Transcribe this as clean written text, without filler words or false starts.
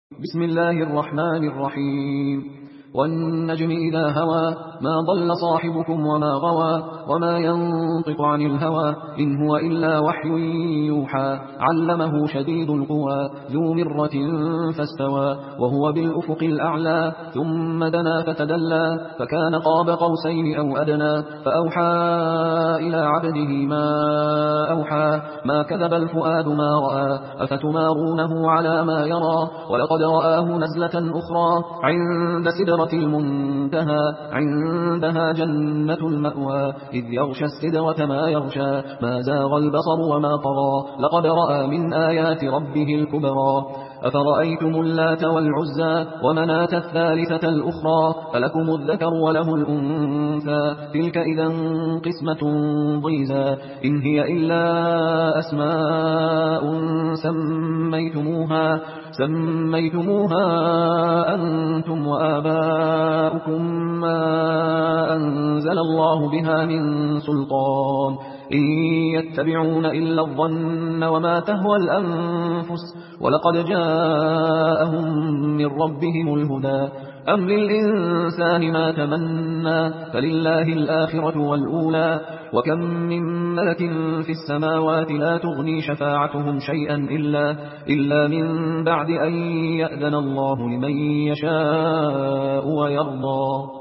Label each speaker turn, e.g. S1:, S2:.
S1: بسم الله الرحمن الرحيم والنجم إذا هوى ما ضل صاحبكم وما غوى وما ينطق عن الهوى إن هو إلا وحي يوحى علمه شديد القوى ذو مرة فاستوى وهو بالأفق الأعلى ثم دنا فتدلى فكان قاب قوسين أو أدنى فأوحى إلى عبده ما أوحى ما كذب الفؤاد ما رأى أفتمارونه على ما يرى ولقد رآه نزلة أخرى عند سدرة المنتهى عندها جنة المأوى إذ يغشى السدرة ما يغشى ما زاغ البصر وما طغى لقد رأى من آيات ربه الكبرى أفرأيتم اللات والعزى ومناة الثالثة الأخرى فلكم الذكر وله الأنثى تلك إذا قسمة ضيزى إن هي إلا أسماء سميتموها أنتم وآباؤكم ما أنزل الله بها من سلطان إن يتبعون إلا الظن وما تهوى الأنفس ولقد جاءهم من ربهم الهدى أم للإنسان ما تمنى فلله الآخرة والأولى وكم من ملك في السماوات لا تغني شفاعتهم شيئا إلا من بعد أن يأذن الله لمن يشاء ويرضى